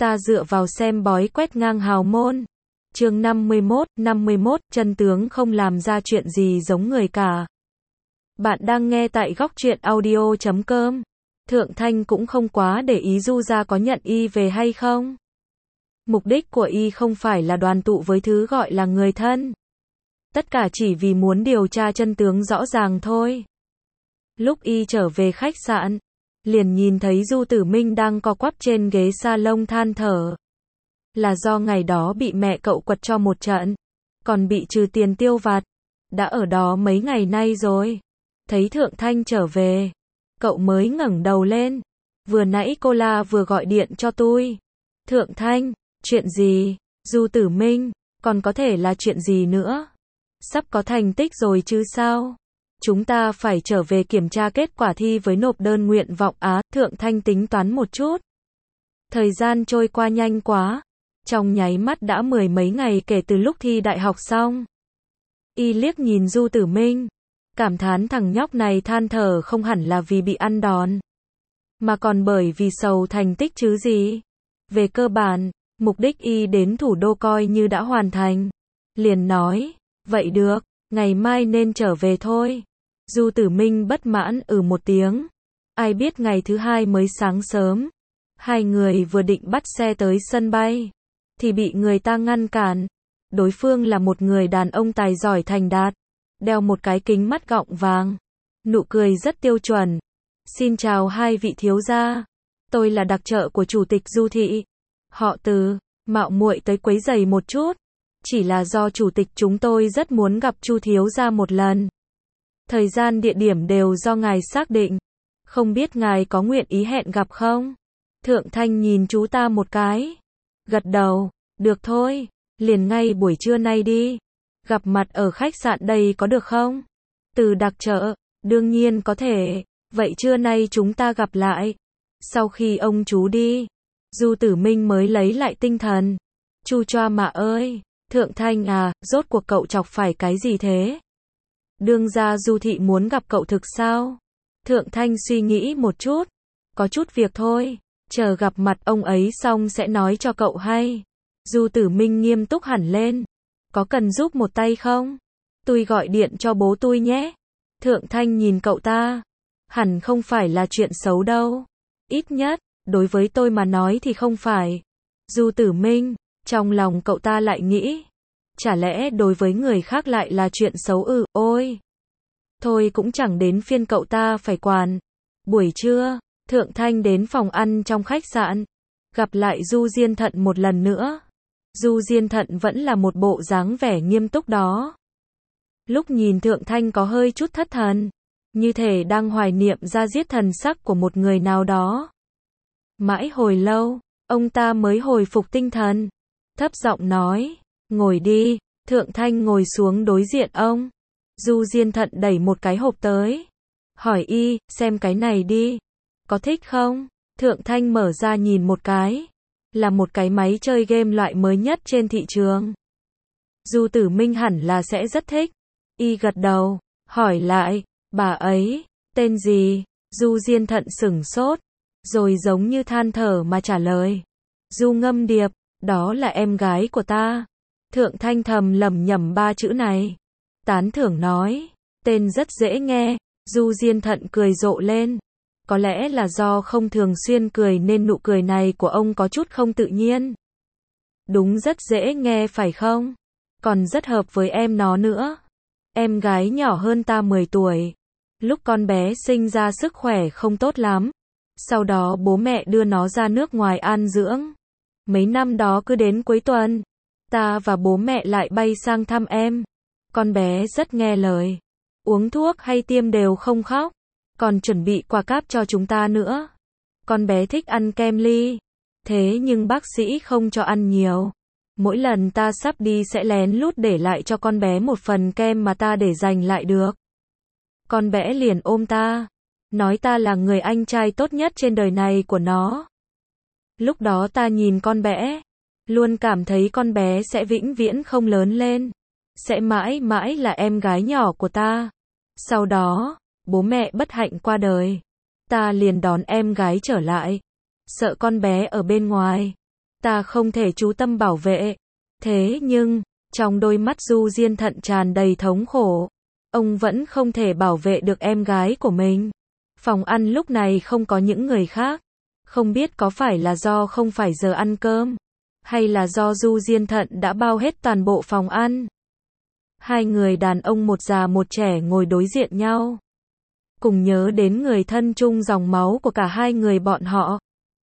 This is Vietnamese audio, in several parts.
ta dựa vào xem bói quét ngang hào môn. Chương 51, chân tướng không làm ra chuyện gì giống người cả. Bạn đang nghe tại góc truyện audio.com. Thượng Thanh cũng không quá để ý Du gia có nhận y về hay không. Mục đích của y không phải là đoàn tụ với thứ gọi là người thân. Tất cả chỉ vì muốn điều tra chân tướng rõ ràng thôi. Lúc y trở về khách sạn, liền nhìn thấy Du Tử Minh đang co quắp trên ghế salon than thở. Là do ngày đó bị mẹ cậu quật cho một trận, còn bị trừ tiền tiêu vặt. Đã ở đó mấy ngày nay rồi. Thấy Thượng Thanh trở về, cậu mới ngẩng đầu lên. Vừa nãy cô La vừa gọi điện cho tôi. Thượng Thanh, chuyện gì? Du Tử Minh, còn có thể là chuyện gì nữa? Sắp có thành tích rồi chứ sao? Chúng ta phải trở về kiểm tra kết quả thi với nộp đơn nguyện vọng á. Thượng Thanh tính toán một chút. Thời gian trôi qua nhanh quá. Trong nháy mắt đã mười mấy ngày kể từ lúc thi đại học xong. Y liếc nhìn Du Tử Minh, cảm thán thằng nhóc này than thở không hẳn là vì bị ăn đòn, mà còn bởi vì sầu thành tích chứ gì. Về cơ bản, mục đích y đến thủ đô coi như đã hoàn thành. Liền nói, vậy được, ngày mai nên trở về thôi. Du Tử Minh bất mãn một tiếng. Ai biết ngày thứ hai mới sáng sớm, hai người vừa định bắt xe tới sân bay, thì bị người ta ngăn cản. Đối phương là một người đàn ông tài giỏi thành đạt, đeo một cái kính mắt gọng vàng, nụ cười rất tiêu chuẩn. Xin chào hai vị thiếu gia, tôi là đặc trợ của chủ tịch Du thị, họ Từ, mạo muội tới quấy rầy một chút. Chỉ là do chủ tịch chúng tôi rất muốn gặp Chu thiếu gia một lần. Thời gian địa điểm đều do ngài xác định, không biết ngài có nguyện ý hẹn gặp không? Thượng Thanh nhìn chú ta một cái, gật đầu, được thôi, liền ngay buổi trưa nay đi. Gặp mặt ở khách sạn đây có được không? Từ đặc trợ, đương nhiên có thể, vậy trưa nay chúng ta gặp lại. Sau khi ông chú đi, Du Tử Minh mới lấy lại tinh thần. Chu choa mà ơi, Thượng Thanh à, rốt cuộc cậu chọc phải cái gì thế? Đương gia Du thị muốn gặp cậu thực sao? Thượng Thanh suy nghĩ một chút, có chút việc thôi, chờ gặp mặt ông ấy xong sẽ nói cho cậu hay. Du Tử Minh nghiêm túc hẳn lên. Có cần giúp một tay không? Tôi gọi điện cho bố tôi nhé. Thượng Thanh nhìn cậu ta. Hẳn không phải là chuyện xấu đâu. Ít nhất, đối với tôi mà nói thì không phải. Du Tử Minh, trong lòng cậu ta lại nghĩ. Chả lẽ đối với người khác lại là chuyện xấu ư? Ôi! Thôi cũng chẳng đến phiên cậu ta phải quản. Buổi trưa, Thượng Thanh đến phòng ăn trong khách sạn. Gặp lại Du Diên Thận một lần nữa. Du Diên Thận vẫn là một bộ dáng vẻ nghiêm túc đó. Lúc nhìn Thượng Thanh có hơi chút thất thần, như thể đang hoài niệm ra diết thần sắc của một người nào đó. Mãi hồi lâu, ông ta mới hồi phục tinh thần, thấp giọng nói, ngồi đi. Thượng Thanh ngồi xuống đối diện ông. Du Diên Thận đẩy một cái hộp tới, hỏi y, xem cái này đi, có thích không? Thượng Thanh mở ra nhìn một cái. Là một cái máy chơi game loại mới nhất trên thị trường. Du Tử Minh hẳn là sẽ rất thích. Y gật đầu, hỏi lại, bà ấy, tên gì? Du Diên Thận sửng sốt, rồi giống như than thở mà trả lời. Du Ngâm Điệp, đó là em gái của ta. Thượng Thanh thầm lẩm nhẩm ba chữ này. Tán thưởng nói, tên rất dễ nghe. Du Diên Thận cười rộ lên. Có lẽ là do không thường xuyên cười nên nụ cười này của ông có chút không tự nhiên. Đúng rất dễ nghe phải không? Còn rất hợp với em nó nữa. Em gái nhỏ hơn ta 10 tuổi. Lúc con bé sinh ra sức khỏe không tốt lắm. Sau đó bố mẹ đưa nó ra nước ngoài an dưỡng. Mấy năm đó cứ đến cuối tuần, ta và bố mẹ lại bay sang thăm em. Con bé rất nghe lời. Uống thuốc hay tiêm đều không khóc. Còn chuẩn bị quà cáp cho chúng ta nữa. Con bé thích ăn kem ly. Thế nhưng bác sĩ không cho ăn nhiều. Mỗi lần ta sắp đi sẽ lén lút để lại cho con bé một phần kem mà ta để dành lại được. Con bé liền ôm ta, nói ta là người anh trai tốt nhất trên đời này của nó. Lúc đó ta nhìn con bé, luôn cảm thấy con bé sẽ vĩnh viễn không lớn lên. Sẽ mãi mãi là em gái nhỏ của ta. Sau đó, bố mẹ bất hạnh qua đời. Ta liền đón em gái trở lại. Sợ con bé ở bên ngoài Ta không thể chú tâm bảo vệ. Thế nhưng, trong đôi mắt Du Diên Thận tràn đầy thống khổ. Ông vẫn không thể bảo vệ được em gái của mình. Phòng ăn lúc này không có những người khác. Không biết có phải là do không phải giờ ăn cơm, hay là do Du Diên Thận đã bao hết toàn bộ phòng ăn. Hai người đàn ông một già một trẻ ngồi đối diện nhau. Cùng nhớ đến người thân chung dòng máu của cả hai người bọn họ.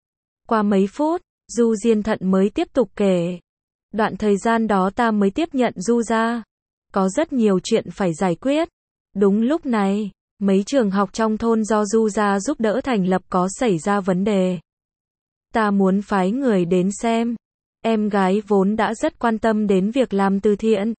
Qua mấy phút, Du Diên Thận mới tiếp tục kể. Đoạn thời gian đó ta mới tiếp nhận Du ra. Có rất nhiều chuyện phải giải quyết. Đúng lúc này, mấy trường học trong thôn do Du ra giúp đỡ thành lập có xảy ra vấn đề. Ta muốn phái người đến xem. Em gái vốn đã rất quan tâm đến việc làm từ thiện.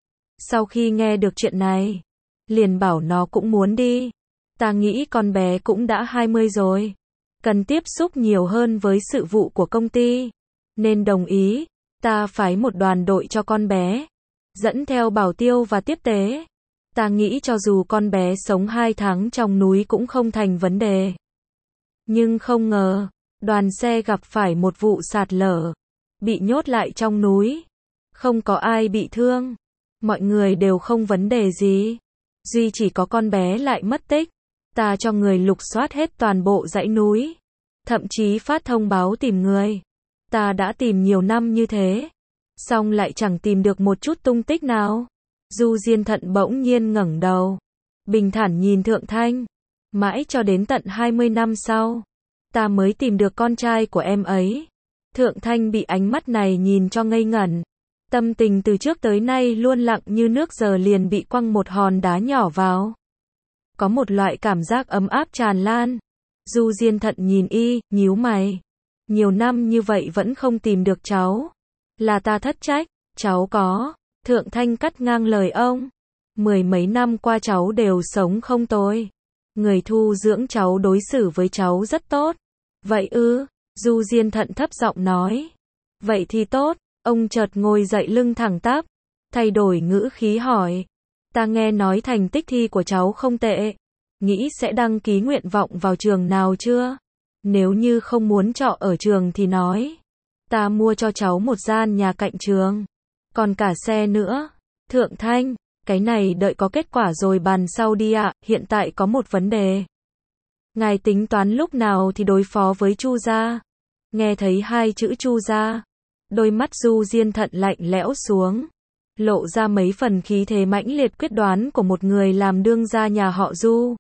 Sau khi nghe được chuyện này, liền bảo nó cũng muốn đi. Ta nghĩ con bé cũng đã 20 rồi. Cần tiếp xúc nhiều hơn với sự vụ của công ty. Nên đồng ý, ta phái một đoàn đội cho con bé. Dẫn theo bảo tiêu và tiếp tế. Ta nghĩ cho dù con bé sống 2 tháng trong núi cũng không thành vấn đề. Nhưng không ngờ, đoàn xe gặp phải một vụ sạt lở. Bị nhốt lại trong núi. Không có ai bị thương. Mọi người đều không vấn đề gì. Duy chỉ có con bé lại mất tích. Ta cho người lục soát hết toàn bộ dãy núi. Thậm chí phát thông báo tìm người. Ta đã tìm nhiều năm như thế. Xong lại chẳng tìm được một chút tung tích nào. Du Diên Thận bỗng nhiên ngẩng đầu. Bình thản nhìn Thượng Thanh. Mãi cho đến tận 20 năm sau. Ta mới tìm được con trai của em ấy. Thượng Thanh bị ánh mắt này nhìn cho ngây ngẩn. Tâm tình từ trước tới nay luôn lặng như nước giờ liền bị quăng một hòn đá nhỏ vào. Có một loại cảm giác ấm áp tràn lan. Du Diên Thận nhìn y, nhíu mày. Nhiều năm như vậy vẫn không tìm được cháu. Là ta thất trách, cháu có. Thượng Thanh cắt ngang lời ông. 10 mấy năm qua cháu đều sống không tồi. Người thu dưỡng cháu đối xử với cháu rất tốt. Vậy ư? Du Diên Thận thấp giọng nói. Vậy thì tốt. Ông chợt ngồi dậy lưng thẳng tắp. Thay đổi ngữ khí hỏi. Ta nghe nói thành tích thi của cháu không tệ. Nghĩ sẽ đăng ký nguyện vọng vào trường nào chưa? Nếu như không muốn trọ ở trường thì nói. Ta mua cho cháu một gian nhà cạnh trường. Còn cả xe nữa. Thượng Thanh, cái này đợi có kết quả rồi bàn sau đi ạ. Hiện tại có một vấn đề. Ngài tính toán lúc nào thì đối phó với Chu gia. Nghe thấy hai chữ Chu gia. Đôi mắt Du Diên Thận lạnh lẽo xuống. Lộ ra mấy phần khí thế mãnh liệt quyết đoán của một người làm đương gia nhà họ Du.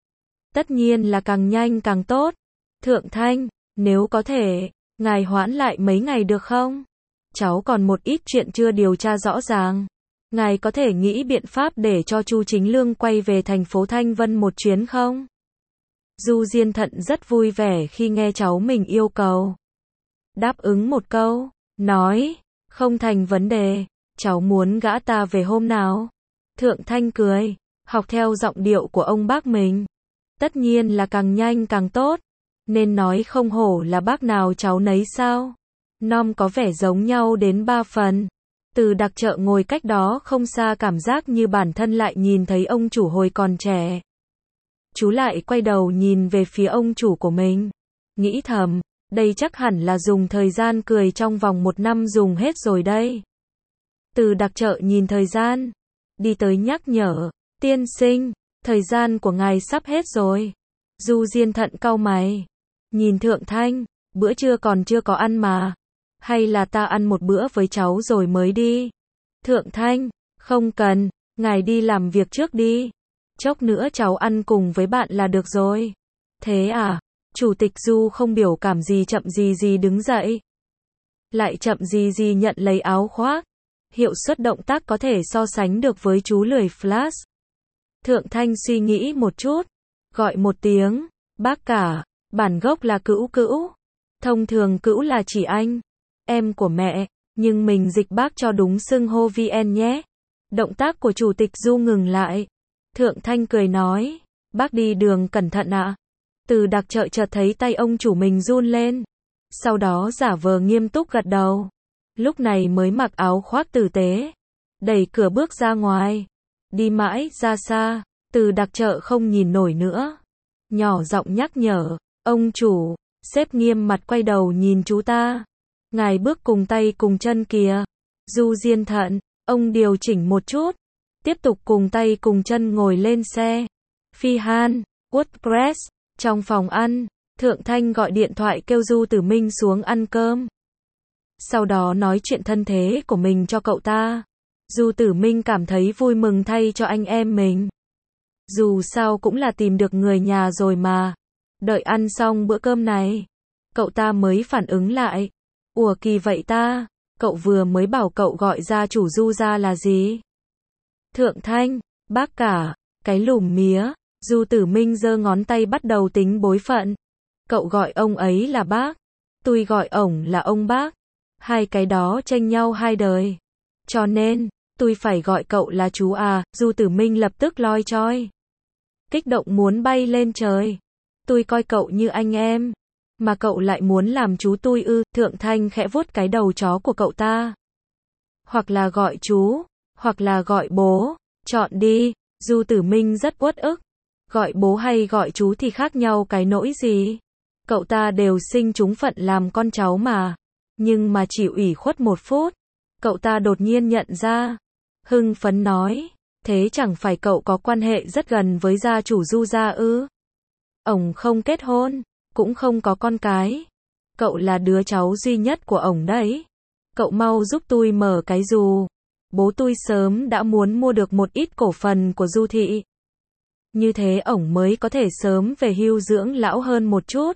Tất nhiên là càng nhanh càng tốt. Thượng Thanh, nếu có thể, ngài hoãn lại mấy ngày được không? Cháu còn một ít chuyện chưa điều tra rõ ràng. Ngài có thể nghĩ biện pháp để cho Chu Chính Lương quay về thành phố Thanh Vân một chuyến không? Du Diên Thận rất vui vẻ khi nghe cháu mình yêu cầu. Đáp ứng một câu, nói, không thành vấn đề, cháu muốn gã ta về hôm nào? Thượng Thanh cười, học theo giọng điệu của ông bác mình. Tất nhiên là càng nhanh càng tốt. Nên nói không hổ là bác nào cháu nấy sao? Nom có vẻ giống nhau đến 3 phần. Từ Đặc Trợ ngồi cách đó không xa cảm giác như bản thân lại nhìn thấy ông chủ hồi còn trẻ. Chú lại quay đầu nhìn về phía ông chủ của mình. Nghĩ thầm, đây chắc hẳn là dùng thời gian cười trong vòng 1 năm dùng hết rồi đây. Từ Đặc Trợ nhìn thời gian. Đi tới nhắc nhở, tiên sinh, thời gian của ngài sắp hết rồi. Du Diên Thận cau mày. Nhìn Thượng Thanh, bữa trưa còn chưa có ăn mà. Hay là ta ăn một bữa với cháu rồi mới đi? Thượng Thanh, không cần, ngài đi làm việc trước đi. Chốc nữa cháu ăn cùng với bạn là được rồi. Thế à? Chủ tịch Du không biểu cảm gì chậm gì gì đứng dậy. Lại chậm gì gì nhận lấy áo khoác. Hiệu suất động tác có thể so sánh được với chú lười Flash. Thượng Thanh suy nghĩ một chút. Gọi một tiếng, bác cả, bản gốc là Cữu Cữu. Thông thường Cữu là chỉ anh, em của mẹ, nhưng mình dịch bác cho đúng xưng hô VN nhé. Động tác của chủ tịch Du ngừng lại. Thượng Thanh cười nói, bác đi đường cẩn thận ạ. Từ Đặc Trợ chợt thấy tay ông chủ mình run lên. Sau đó giả vờ nghiêm túc gật đầu. Lúc này mới mặc áo khoác tử tế. Đẩy cửa bước ra ngoài. Đi mãi ra xa. Từ Đặc Trợ không nhìn nổi nữa. Nhỏ giọng nhắc nhở. Ông chủ. Sếp nghiêm mặt quay đầu nhìn chú ta. Ngài bước cùng tay cùng chân kìa. Du Diên thận, ông điều chỉnh một chút. Tiếp tục cùng tay cùng chân ngồi lên xe. Phi Han, WordPress, trong phòng ăn, Thượng Thanh gọi điện thoại kêu Du Tử Minh xuống ăn cơm. Sau đó nói chuyện thân thế của mình cho cậu ta. Du Tử Minh cảm thấy vui mừng thay cho anh em mình. Dù sao cũng là tìm được người nhà rồi mà. Đợi ăn xong bữa cơm này, cậu ta mới phản ứng lại. Ủa kỳ vậy ta, cậu vừa mới bảo cậu gọi gia chủ Du ra là gì? Thượng Thanh, bác cả, cái lùm mía. Du Tử Minh giơ ngón tay bắt đầu tính bối phận. Cậu gọi ông ấy là bác, tôi gọi ổng là ông bác. Hai cái đó tranh nhau hai đời. Cho nên, tôi phải gọi cậu là chú à. Du Tử Minh lập tức loi choi. Kích động muốn bay lên trời. Tôi coi cậu như anh em, mà cậu lại muốn làm chú tôi ư? Thượng Thanh khẽ vuốt cái đầu chó của cậu ta. Hoặc là gọi chú, hoặc là gọi bố, chọn đi. Du Tử Minh rất uất ức. Gọi bố hay gọi chú thì khác nhau cái nỗi gì? Cậu ta đều sinh trúng phận làm con cháu mà. Nhưng mà chỉ ủy khuất một phút, cậu ta đột nhiên nhận ra. Hưng phấn nói, thế chẳng phải cậu có quan hệ rất gần với gia chủ Du gia ư? Ổng không kết hôn, cũng không có con cái. Cậu là đứa cháu duy nhất của ổng đấy. Cậu mau giúp tôi mở cái dù. Bố tôi sớm đã muốn mua được một ít cổ phần của Du thị. Như thế ổng mới có thể sớm về hưu dưỡng lão hơn một chút.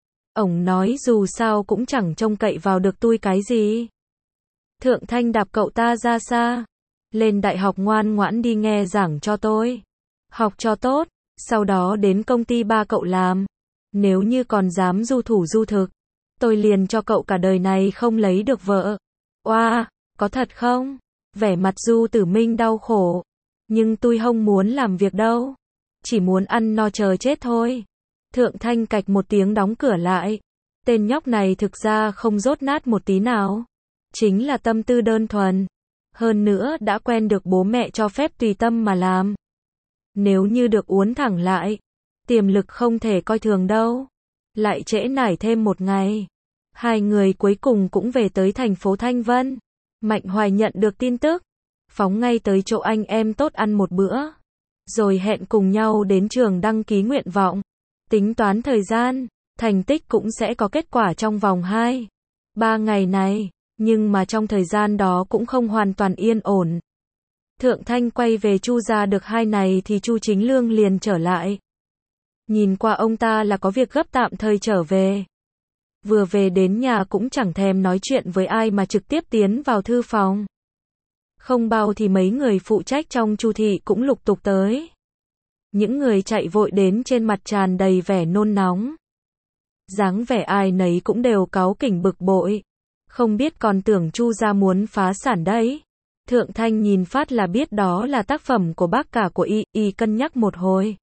Ổng nói dù sao cũng chẳng trông cậy vào được tôi cái gì. Thượng Thanh đạp cậu ta ra xa. Lên đại học ngoan ngoãn đi nghe giảng cho tôi. Học cho tốt, sau đó đến công ty ba cậu làm. Nếu như còn dám du thủ du thực, tôi liền cho cậu cả đời này không lấy được vợ. Oa, có thật không? Vẻ mặt Du Tử Minh đau khổ. Nhưng tôi không muốn làm việc đâu. Chỉ muốn ăn no chờ chết thôi. Thượng Thanh cạch một tiếng đóng cửa lại. Tên nhóc này thực ra không dốt nát một tí nào. Chính là tâm tư đơn thuần. Hơn nữa đã quen được bố mẹ cho phép tùy tâm mà làm. Nếu như được uốn thẳng lại, tiềm lực không thể coi thường đâu. Lại trễ nải thêm một ngày. Hai người cuối cùng cũng về tới thành phố Thanh Vân. Mạnh Hoài nhận được tin tức. Phóng ngay tới chỗ anh em tốt ăn một bữa. Rồi hẹn cùng nhau đến trường đăng ký nguyện vọng. Tính toán thời gian, thành tích cũng sẽ có kết quả trong vòng 2-3 ngày này. Nhưng mà trong thời gian đó cũng không hoàn toàn yên ổn. Thượng Thanh quay về Chu gia được 2 ngày thì Chu Chính Lương liền trở lại. Nhìn qua ông ta là có việc gấp tạm thời trở về. Vừa về đến nhà cũng chẳng thèm nói chuyện với ai mà trực tiếp tiến vào thư phòng. Không bao thì mấy người phụ trách trong Chu thị cũng lục tục tới. Những người chạy vội đến trên mặt tràn đầy vẻ nôn nóng. Dáng vẻ ai nấy cũng đều cáu kỉnh bực bội. Không biết còn tưởng Chu gia muốn phá sản đấy. Thượng Thanh nhìn phát là biết đó là tác phẩm của bác cả của y cân nhắc một hồi.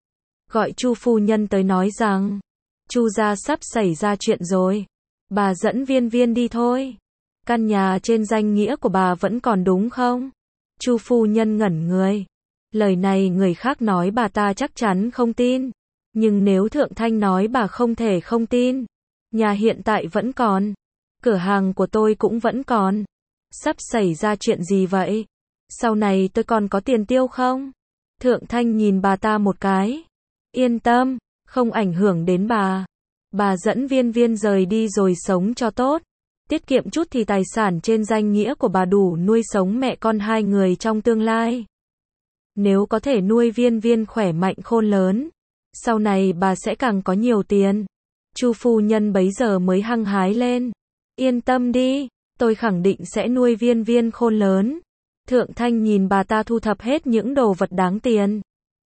Gọi Chu phu nhân tới nói rằng, Chu gia sắp xảy ra chuyện rồi. Bà dẫn Viên Viên đi thôi. Căn nhà trên danh nghĩa của bà vẫn còn đúng không? Chu phu nhân ngẩn người. Lời này người khác nói bà ta chắc chắn không tin. Nhưng nếu Thượng Thanh nói bà không thể không tin. Nhà hiện tại vẫn còn. Cửa hàng của tôi cũng vẫn còn. Sắp xảy ra chuyện gì vậy? Sau này tôi còn có tiền tiêu không? Thượng Thanh nhìn bà ta một cái. Yên tâm, không ảnh hưởng đến bà. Bà dẫn Viên Viên rời đi rồi sống cho tốt. Tiết kiệm chút thì tài sản trên danh nghĩa của bà đủ nuôi sống mẹ con 2 người trong tương lai. Nếu có thể nuôi Viên Viên khỏe mạnh khôn lớn, sau này bà sẽ càng có nhiều tiền. Chu phu nhân bấy giờ mới hăng hái lên. Yên tâm đi, tôi khẳng định sẽ nuôi Viên Viên khôn lớn. Thượng Thanh nhìn bà ta thu thập hết những đồ vật đáng tiền.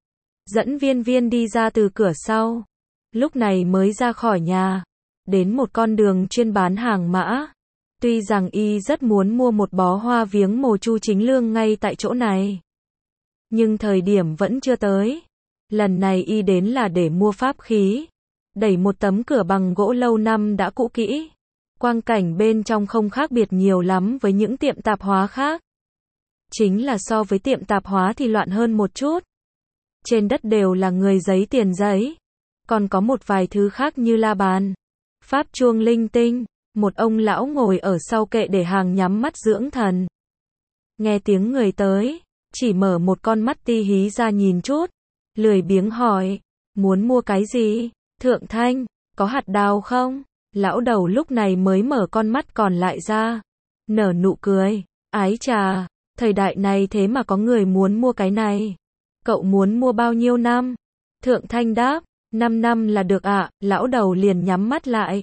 Dẫn Viên Viên đi ra từ cửa sau. Lúc này mới ra khỏi nhà. Đến một con đường chuyên bán hàng mã. Tuy rằng y rất muốn mua một bó hoa viếng mồ Chu Chính Lương ngay tại chỗ này. Nhưng thời điểm vẫn chưa tới. Lần này y đến là để mua pháp khí. Đẩy một tấm cửa bằng gỗ lâu năm đã cũ kỹ. Quang cảnh bên trong không khác biệt nhiều lắm với những tiệm tạp hóa khác. Chính là so với tiệm tạp hóa thì loạn hơn một chút. Trên đất đều là người giấy tiền giấy. Còn có một vài thứ khác như la bàn, pháp chuông linh tinh. Một ông lão ngồi ở sau kệ để hàng nhắm mắt dưỡng thần. Nghe tiếng người tới, chỉ mở một con mắt ti hí ra nhìn chút, lười biếng hỏi, muốn mua cái gì? Thượng Thanh, có hạt đào không? Lão đầu lúc này mới mở con mắt còn lại ra, nở nụ cười, ái chà, thời đại này thế mà có người muốn mua cái này. Cậu muốn mua bao nhiêu năm? Thượng Thanh đáp, 5 năm là được ạ. Lão đầu liền nhắm mắt lại.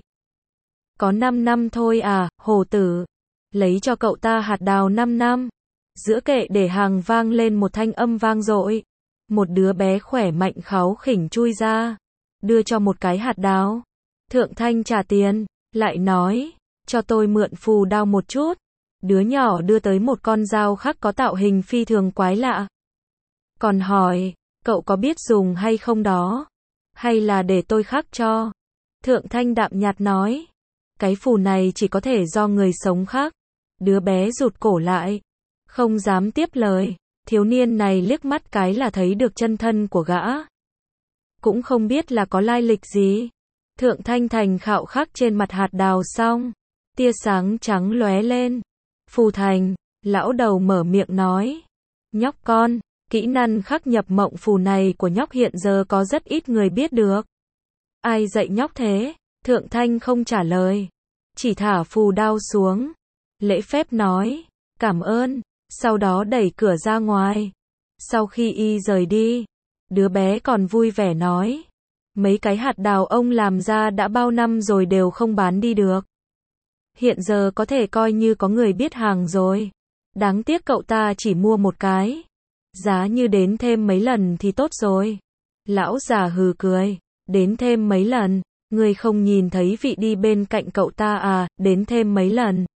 Có 5 năm thôi à, hồ tử. Lấy cho cậu ta hạt đào 5 năm. Giữa kệ để hàng vang lên một thanh âm vang dội. Một đứa bé khỏe mạnh kháu khỉnh chui ra, đưa cho một cái hạt đào. Thượng Thanh trả tiền, lại nói, cho tôi mượn phù đao một chút. Đứa nhỏ đưa tới một con dao khắc có tạo hình phi thường quái lạ. Còn hỏi, cậu có biết dùng hay không đó? Hay là để tôi khắc cho? Thượng Thanh đạm nhạt nói, cái phù này chỉ có thể do người sống khắc. Đứa bé rụt cổ lại, không dám tiếp lời. Thiếu niên này liếc mắt cái là thấy được chân thân của gã. Cũng không biết là có lai lịch gì. Thượng Thanh thành khạo khắc trên mặt hạt đào xong, tia sáng trắng lóe lên. Phù thành, lão đầu mở miệng nói, nhóc con, kỹ năng khắc nhập mộng phù này của nhóc hiện giờ có rất ít người biết được. Ai dạy nhóc thế? Thượng Thanh không trả lời, chỉ thả phù đao xuống, lễ phép nói, cảm ơn, sau đó đẩy cửa ra ngoài. Sau khi y rời đi, đứa bé còn vui vẻ nói, mấy cái hạt đào ông làm ra đã bao năm rồi đều không bán đi được. Hiện giờ có thể coi như có người biết hàng rồi. Đáng tiếc cậu ta chỉ mua một cái. Giá như đến thêm mấy lần thì tốt rồi. Lão già hừ cười, đến thêm mấy lần, ngươi không nhìn thấy vị đi bên cạnh cậu ta à, đến thêm mấy lần.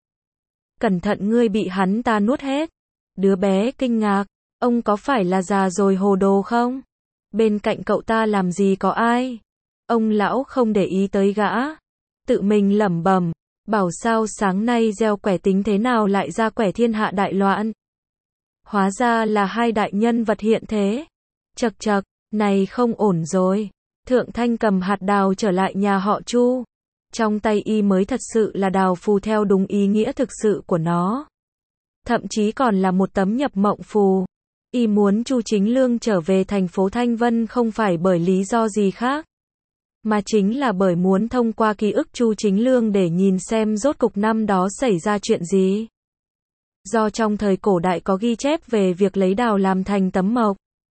Cẩn thận ngươi bị hắn ta nuốt hết. Đứa bé kinh ngạc, ông có phải là già rồi hồ đồ không? Bên cạnh cậu ta làm gì có ai? Ông lão không để ý tới gã, tự mình lẩm bẩm, bảo sao sáng nay gieo quẻ tính thế nào lại ra quẻ thiên hạ đại loạn. Hóa ra là hai đại nhân vật hiện thế. Chậc chậc, này không ổn rồi. Thượng Thanh cầm hạt đào trở lại nhà họ Chu. Trong tay y mới thật sự là đào phù theo đúng ý nghĩa thực sự của nó. Thậm chí còn là một tấm nhập mộng phù. Y muốn Chu Chính Lương trở về thành phố Thanh Vân không phải bởi lý do gì khác, mà chính là bởi muốn thông qua ký ức Chu Chính Lương để nhìn xem rốt cục năm đó xảy ra chuyện gì. Do trong thời cổ đại có ghi chép về việc lấy đào làm thành tấm mộc,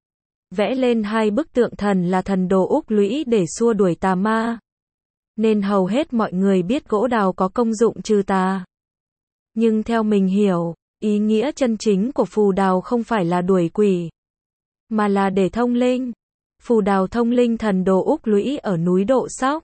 vẽ lên hai bức tượng thần là thần đồ Úc Lũy để xua đuổi tà ma, nên hầu hết mọi người biết gỗ đào có công dụng trừ tà. Nhưng theo mình hiểu, ý nghĩa chân chính của phù đào không phải là đuổi quỷ, mà là để thông linh. Phù đào thông linh thần đồ Úc Lũy ở núi Độ Sóc,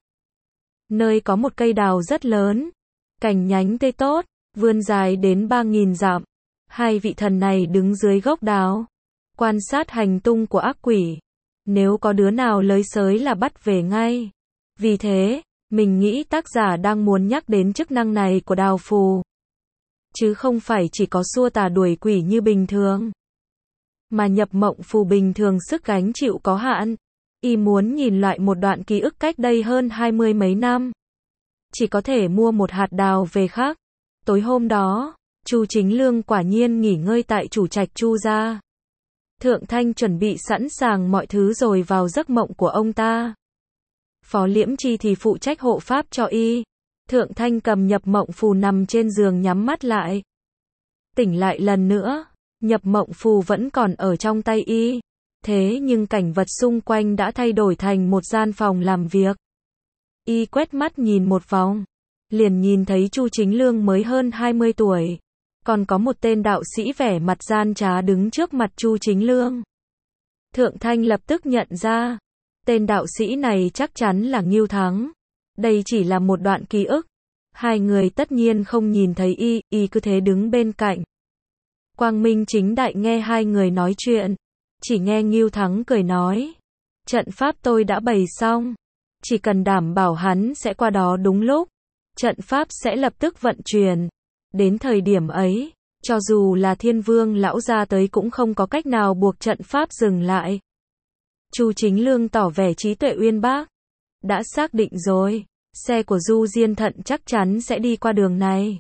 nơi có một cây đào rất lớn, cành nhánh tươi tốt, vươn dài đến 3.000 dặm. Hai vị thần này đứng dưới gốc đào, quan sát hành tung của ác quỷ. Nếu có đứa nào lới sới là bắt về ngay. Vì thế, mình nghĩ tác giả đang muốn nhắc đến chức năng này của đào phù, chứ không phải chỉ có xua tà đuổi quỷ như bình thường. Mà nhập mộng phù bình thường sức gánh chịu có hạn. Y muốn nhìn lại một đoạn ký ức cách đây hơn 20 mấy năm, chỉ có thể mua một hạt đào về khắc. Tối hôm đó, Chu Chính Lương quả nhiên nghỉ ngơi tại chủ trạch Chu gia. Thượng Thanh chuẩn bị sẵn sàng mọi thứ rồi vào giấc mộng của ông ta. Phó Liễm Chi thì phụ trách hộ pháp cho y. Thượng Thanh cầm nhập mộng phù nằm trên giường nhắm mắt lại. Tỉnh lại lần nữa, nhập mộng phù vẫn còn ở trong tay y. Thế nhưng cảnh vật xung quanh đã thay đổi thành một gian phòng làm việc. Y quét mắt nhìn một vòng, liền nhìn thấy Chu Chính Lương mới hơn 20 tuổi. Còn có một tên đạo sĩ vẻ mặt gian trá đứng trước mặt Chu Chính Lương. Thượng Thanh lập tức nhận ra, tên đạo sĩ này chắc chắn là Ngưu Thắng. Đây chỉ là một đoạn ký ức. Hai người tất nhiên không nhìn thấy y cứ thế đứng bên cạnh. Quang minh chính đại nghe hai người nói chuyện. Chỉ nghe Ngưu Thắng cười nói, trận pháp tôi đã bày xong, chỉ cần đảm bảo hắn sẽ qua đó đúng lúc, trận pháp sẽ lập tức vận chuyển. Đến thời điểm ấy, cho dù là Thiên Vương lão ra tới cũng không có cách nào buộc trận pháp dừng lại. Chu Chính Lương tỏ vẻ trí tuệ uyên bác, đã xác định rồi, Xe của Du Diên Thận chắc chắn sẽ đi qua đường này.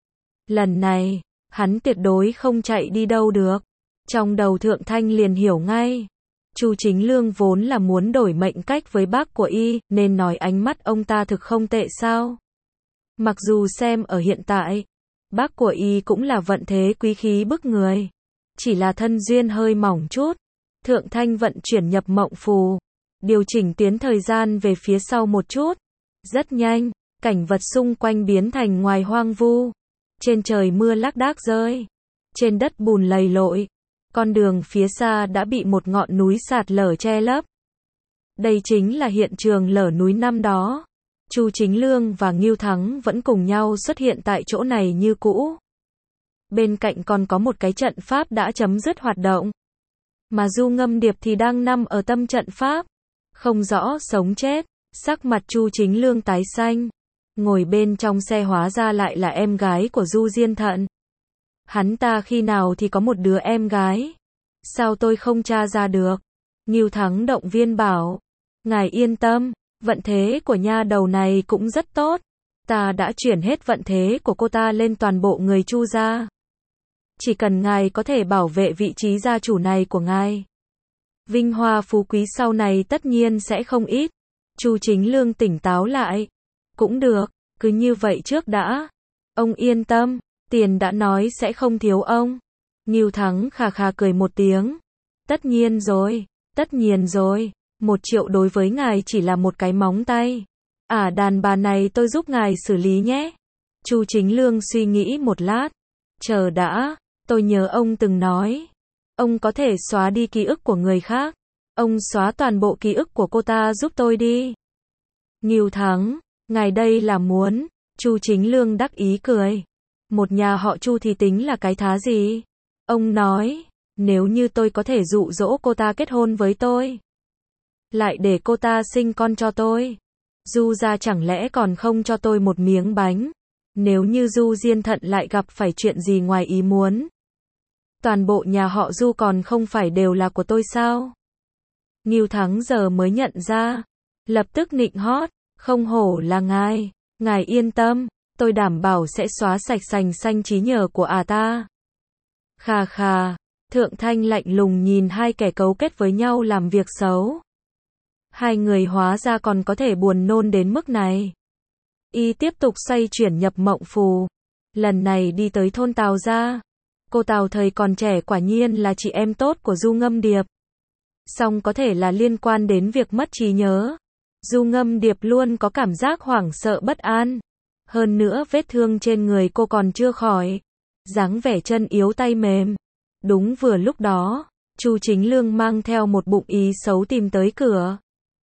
Lần này, hắn tuyệt đối không chạy đi đâu được. Trong đầu Thượng Thanh liền hiểu ngay. Chu Chính Lương vốn là muốn đổi mệnh cách với bác của y, nên nói ánh mắt ông ta thực không tệ sao. Mặc dù xem ở hiện tại, bác của y cũng là vận thế quý khí bức người. Chỉ là thân duyên hơi mỏng chút. Thượng Thanh vận chuyển nhập mộng phù. Điều chỉnh tiến thời gian về phía sau một chút. Rất nhanh, cảnh vật xung quanh biến thành ngoài hoang vu. Trên trời mưa lác đác rơi. Trên đất bùn lầy lội. Con đường phía xa đã bị một ngọn núi sạt lở che lấp. Đây chính là hiện trường lở núi năm đó. Chu Chính Lương và Ngưu Thắng vẫn cùng nhau xuất hiện tại chỗ này như cũ. Bên cạnh còn có một cái trận pháp đã chấm dứt hoạt động. Mà Du Ngâm Điệp thì đang nằm ở tâm trận pháp. Không rõ sống chết. Sắc mặt Chu Chính Lương tái xanh. Ngồi bên trong xe hóa ra lại là em gái của Du Diên Thận. Hắn ta khi nào thì có một đứa em gái. Sao tôi không tra ra được? Ngưu Thắng động viên bảo. Ngài yên tâm, vận thế của nha đầu này cũng rất tốt. Ta đã chuyển hết vận thế của cô ta lên toàn bộ người Chu gia. Chỉ cần ngài có thể bảo vệ vị trí gia chủ này của ngài, vinh hoa phú quý sau này tất nhiên sẽ không ít. Chu Chính Lương tỉnh táo lại. Cũng được, cứ như vậy trước đã. Ông yên tâm, tiền đã nói sẽ không thiếu ông. Ngưu Thắng khà khà cười một tiếng. Tất nhiên rồi, tất nhiên rồi. 1 triệu đối với ngài chỉ là một cái móng tay. Đàn bà này tôi giúp ngài xử lý nhé. Chu Chính Lương suy nghĩ một lát. Chờ đã, tôi nhớ ông từng nói. Ông có thể xóa đi ký ức của người khác. Ông xóa toàn bộ ký ức của cô ta giúp tôi đi. Ngưu Thắng, ngài đây là muốn. Chu Chính Lương đắc ý cười. Một nhà họ Chu thì tính là cái thá gì? Ông nói, nếu như tôi có thể dụ dỗ cô ta kết hôn với tôi, lại để cô ta sinh con cho tôi, Du gia chẳng lẽ còn không cho tôi một miếng bánh? Nếu như Du Diên Thận lại gặp phải chuyện gì ngoài ý muốn, toàn bộ nhà họ Du còn không phải đều là của tôi sao? Ngưu Thắng giờ mới nhận ra, lập tức nịnh hót, không hổ là ngài, ngài yên tâm, tôi đảm bảo sẽ xóa sạch sành xanh trí nhớ của ta. Khà khà, Thượng Thanh lạnh lùng nhìn hai kẻ cấu kết với nhau làm việc xấu. Hai người hóa ra còn có thể buồn nôn đến mức này. Y tiếp tục xoay chuyển nhập mộng phù. Lần này đi tới thôn Tào gia. Cô Tào thời còn trẻ quả nhiên là chị em tốt của Du Ngâm Điệp. Song có thể là liên quan đến việc mất trí nhớ. Du Ngâm Điệp luôn có cảm giác hoảng sợ bất an. Hơn nữa vết thương trên người cô còn chưa khỏi. Dáng vẻ chân yếu tay mềm. Đúng vừa lúc đó, Chu Chính Lương mang theo một bụng ý xấu tìm tới cửa.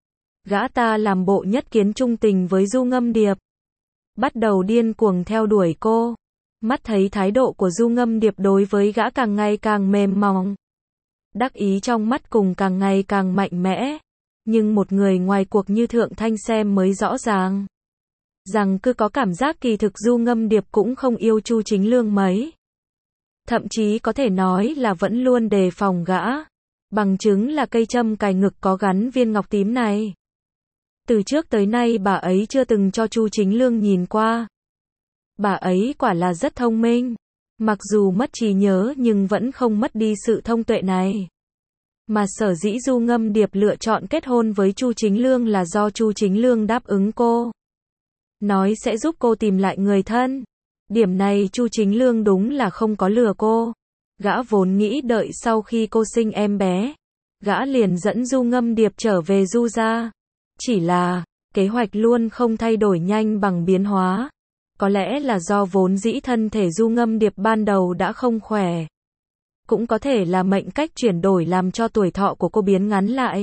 Gã ta làm bộ nhất kiến trung tình với Du Ngâm Điệp. Bắt đầu điên cuồng theo đuổi cô. Mắt thấy thái độ của Du Ngâm Điệp đối với gã càng ngày càng mềm mỏng. Đắc ý trong mắt cùng càng ngày càng mạnh mẽ. Nhưng một người ngoài cuộc như Thượng Thanh xem mới rõ ràng. Rằng cứ có cảm giác kỳ thực Du Ngâm Điệp cũng không yêu Chu Chính Lương mấy. Thậm chí có thể nói là vẫn luôn đề phòng gã. Bằng chứng là cây châm cài ngực có gắn viên ngọc tím này. Từ trước tới nay bà ấy chưa từng cho Chu Chính Lương nhìn qua. Bà ấy quả là rất thông minh. Mặc dù mất trí nhớ nhưng vẫn không mất đi sự thông tuệ này. Mà sở dĩ Du Ngâm Điệp lựa chọn kết hôn với Chu Chính Lương là do Chu Chính Lương đáp ứng cô. Nói sẽ giúp cô tìm lại người thân. Điểm này Chu Chính Lương đúng là không có lừa cô. Gã vốn nghĩ đợi sau khi cô sinh em bé, gã liền dẫn Du Ngâm Điệp trở về Du gia. Chỉ là, kế hoạch luôn không thay đổi nhanh bằng biến hóa. Có lẽ là do vốn dĩ thân thể Du Ngâm Điệp ban đầu đã không khỏe. Cũng có thể là mệnh cách chuyển đổi làm cho tuổi thọ của cô biến ngắn lại.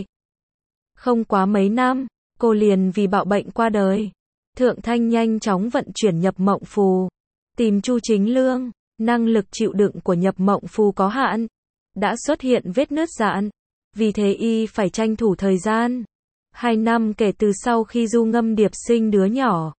Không quá mấy năm, cô liền vì bạo bệnh qua đời. Thượng Thanh nhanh chóng vận chuyển nhập mộng phù. Tìm Chu Chính Lương, năng lực chịu đựng của nhập mộng phù có hạn. Đã xuất hiện vết nứt dạn. Vì thế y phải tranh thủ thời gian. 2 năm kể từ sau khi Du Ngâm Điệp sinh đứa nhỏ.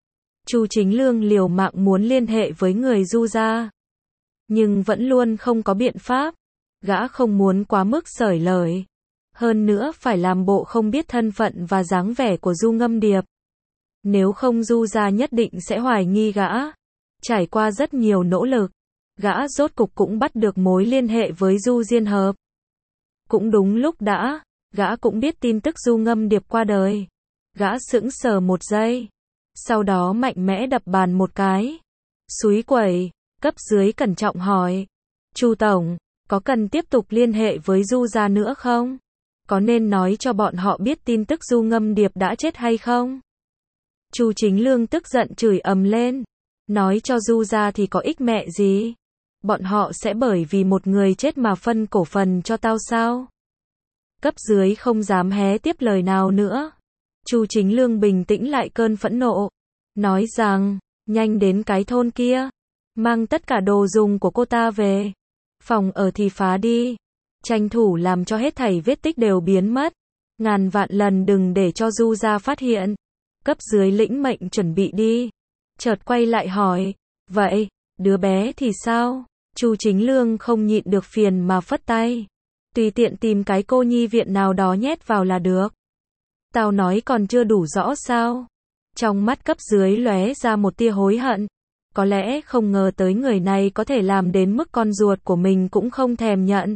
Chu Chính Lương liều mạng muốn liên hệ với người Du gia. Nhưng vẫn luôn không có biện pháp. Gã không muốn quá mức xởi lời. Hơn nữa phải làm bộ không biết thân phận và dáng vẻ của Du Ngâm Điệp. Nếu không Du gia nhất định sẽ hoài nghi gã. Trải qua rất nhiều nỗ lực, gã rốt cục cũng bắt được mối liên hệ với Du Diên Hợp. Cũng đúng lúc gã cũng biết tin tức Du Ngâm Điệp qua đời. Gã sững sờ một giây, sau đó mạnh mẽ đập bàn một cái. Xúi quẩy, cấp dưới cẩn trọng hỏi. Chu tổng, có cần tiếp tục liên hệ với Du gia nữa không? Có nên nói cho bọn họ biết tin tức Du Ngâm Điệp đã chết hay không? Chu Chính Lương tức giận chửi ầm lên. Nói cho Du gia thì có ích mẹ gì? Bọn họ sẽ bởi vì một người chết mà phân cổ phần cho tao sao? Cấp dưới không dám hé tiếp lời nào nữa. Chu Chính Lương bình tĩnh lại cơn phẫn nộ. Nói rằng, nhanh đến cái thôn kia. Mang tất cả đồ dùng của cô ta về. Phòng ở thì phá đi. Tranh thủ làm cho hết thảy vết tích đều biến mất. Ngàn vạn lần đừng để cho Du gia phát hiện. Cấp dưới lĩnh mệnh chuẩn bị đi. Chợt quay lại hỏi. Vậy, đứa bé thì sao? Chu Chính Lương không nhịn được phiền mà phất tay. Tùy tiện tìm cái cô nhi viện nào đó nhét vào là được. Tao nói còn chưa đủ rõ sao? Trong mắt cấp dưới lóe ra một tia hối hận. Có lẽ không ngờ tới người này có thể làm đến mức con ruột của mình cũng không thèm nhận.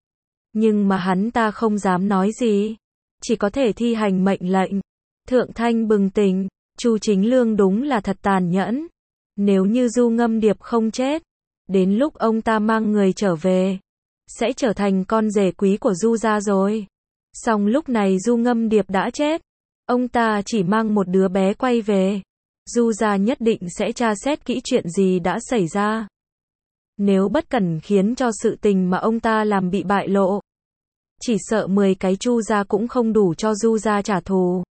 Nhưng mà hắn ta không dám nói gì. Chỉ có thể thi hành mệnh lệnh. Thượng Thanh bừng tỉnh. Chu Chính Lương đúng là thật tàn nhẫn. Nếu như Du Ngâm Điệp không chết, đến lúc ông ta mang người trở về, sẽ trở thành con rể quý của Du gia rồi. Song lúc này Du Ngâm Điệp đã chết, ông ta chỉ mang một đứa bé quay về. Du gia nhất định sẽ tra xét kỹ chuyện gì đã xảy ra. Nếu bất cẩn khiến cho sự tình mà ông ta làm bị bại lộ, chỉ sợ 10 cái Chu gia cũng không đủ cho Du gia trả thù.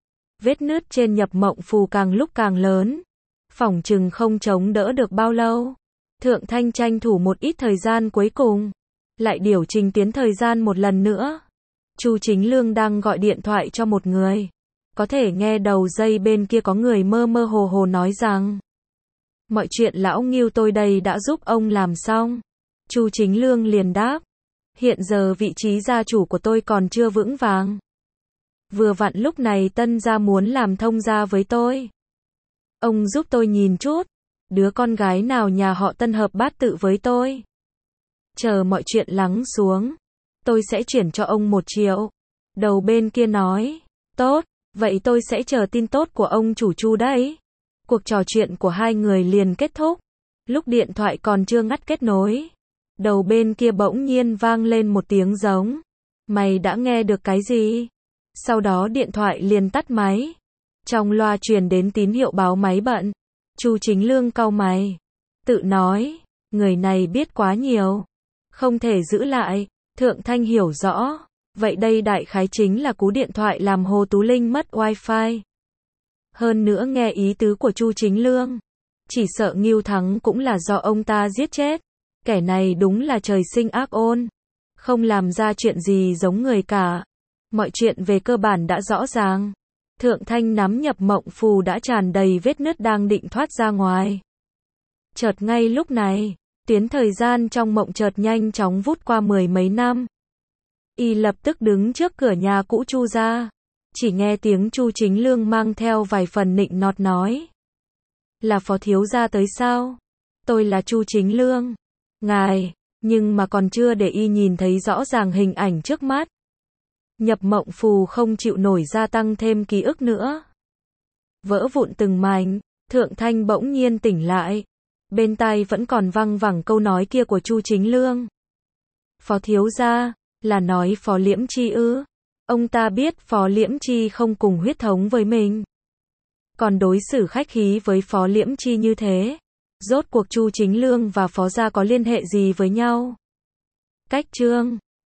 Vết nứt trên nhập mộng phù càng lúc càng lớn. Phỏng chừng không chống đỡ được bao lâu. Thượng Thanh tranh thủ một ít thời gian cuối cùng. Lại điều chỉnh tiến thời gian một lần nữa. Chu Chính Lương đang gọi điện thoại cho một người. Có thể nghe đầu dây bên kia có người mơ mơ hồ hồ nói rằng. Mọi chuyện lão Ngưu tôi đây đã giúp ông làm xong. Chu Chính Lương liền đáp. Hiện giờ vị trí gia chủ của tôi còn chưa vững vàng. Vừa vặn lúc này Tân gia muốn làm thông gia với tôi. Ông giúp tôi nhìn chút. Đứa con gái nào nhà họ Tân hợp bát tự với tôi. Chờ mọi chuyện lắng xuống. Tôi sẽ chuyển cho ông 1 triệu. Đầu bên kia nói. Tốt, vậy tôi sẽ chờ tin tốt của ông chủ Chu đấy. Cuộc trò chuyện của hai người liền kết thúc. Lúc điện thoại còn chưa ngắt kết nối. Đầu bên kia bỗng nhiên vang lên một tiếng giống. Mày đã nghe được cái gì? Sau đó điện thoại liền tắt máy. Trong loa truyền đến tín hiệu báo máy bận. Chu Chính Lương cau mày. Tự nói, người này biết quá nhiều. Không thể giữ lại. Thượng Thanh hiểu rõ. Vậy đây đại khái chính là cú điện thoại làm Hồ Tú Linh mất wifi. Hơn nữa nghe ý tứ của Chu Chính Lương. Chỉ sợ Ngưu Thắng cũng là do ông ta giết chết. Kẻ này đúng là trời sinh ác ôn. Không làm ra chuyện gì giống người cả. Mọi chuyện về cơ bản đã rõ ràng. Thượng Thanh nắm nhập mộng phù đã tràn đầy vết nứt đang định thoát ra ngoài. Chợt ngay lúc này, tuyến thời gian trong mộng chợt nhanh chóng vút qua 10 mấy năm. Y lập tức đứng trước cửa nhà cũ Chu gia. Chỉ nghe tiếng Chu Chính Lương mang theo vài phần nịnh nọt nói. Là phó thiếu gia tới sao? Tôi là Chu Chính Lương. Ngài, nhưng mà còn chưa để Y nhìn thấy rõ ràng hình ảnh trước mắt. Nhập mộng phù không chịu nổi gia tăng thêm ký ức nữa. Vỡ vụn từng mảnh, Thượng Thanh bỗng nhiên tỉnh lại. Bên tai vẫn còn văng vẳng câu nói kia của Chu Chính Lương. Phó thiếu gia, là nói Phó Liễm Chi ư? Ông ta biết Phó Liễm Chi không cùng huyết thống với mình. Còn đối xử khách khí với Phó Liễm Chi như thế. Rốt cuộc Chu Chính Lương và Phó gia có liên hệ gì với nhau? Cách chương